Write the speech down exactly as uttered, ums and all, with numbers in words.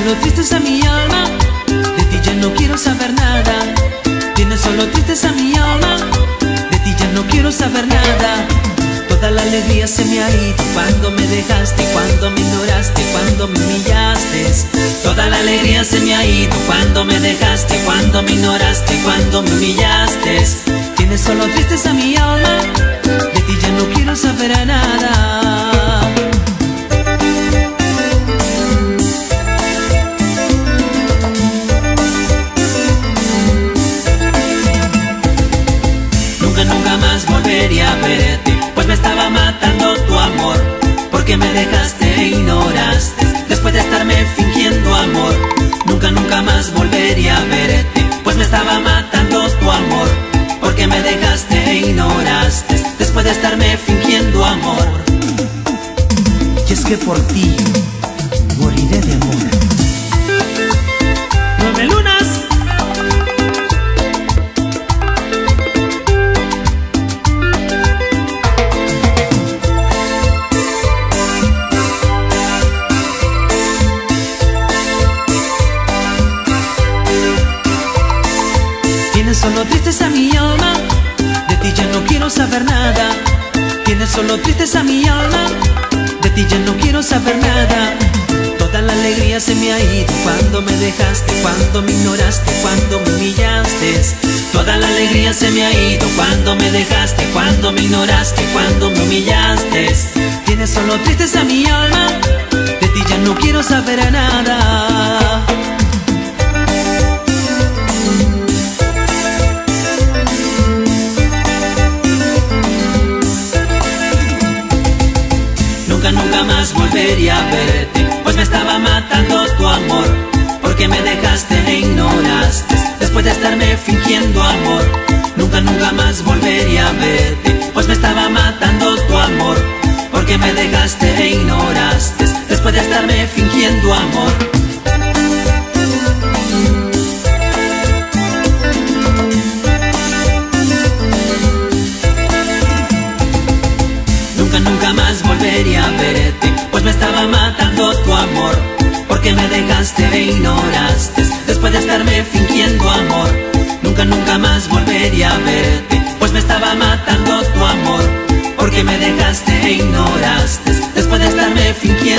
solo tristeza mi alma, de ti ya no quiero saber nada. Tienes solo tristeza mi alma, de ti ya no quiero saber nada. Toda la alegría se me ha ido cuando me dejaste, cuando me ignoraste, cuando me humillaste. Toda la alegría se me ha ido cuando me dejaste, cuando me ignoraste, cuando me humillaste. Tienes solo tristeza mi alma, de ti ya no quiero saber a nada. Nunca, nunca más volvería a verte, pues me estaba matando tu amor, porque me dejaste e ignoraste, después de estarme fingiendo amor. Nunca, nunca más volvería a verte, pues me estaba matando tu amor, porque me dejaste e ignoraste, después de estarme fingiendo amor. Y es que por ti moriré de amor. Nueve lunas. Tienes solo tristeza mi alma, de ti ya no quiero saber nada. Tienes solo tristeza mi alma, de ti ya no quiero saber nada. Toda la alegría se me ha ido cuando me dejaste, cuando me ignoraste, cuando me humillaste. Toda la alegría se me ha ido cuando me dejaste, cuando me ignoraste, cuando me humillaste. Tienes solo tristeza mi alma, de ti ya no quiero saber a nada. Nunca, nunca más volvería a verte, pues me estaba matando tu amor, porque me dejaste e ignoraste, después de estarme fingiendo amor. Nunca, nunca más volvería a verte, pues me estaba matando tu amor, porque me dejaste e ignoraste, después de estarme fingiendo amor. Nunca, nunca más volvería a verte, pues me estaba matando tu amor, porque me dejaste e ignoraste, después de estarme fingiendo amor. Nunca, nunca más volvería a verte, pues me estaba matando tu amor, porque me dejaste e ignoraste, después de estarme fingiendo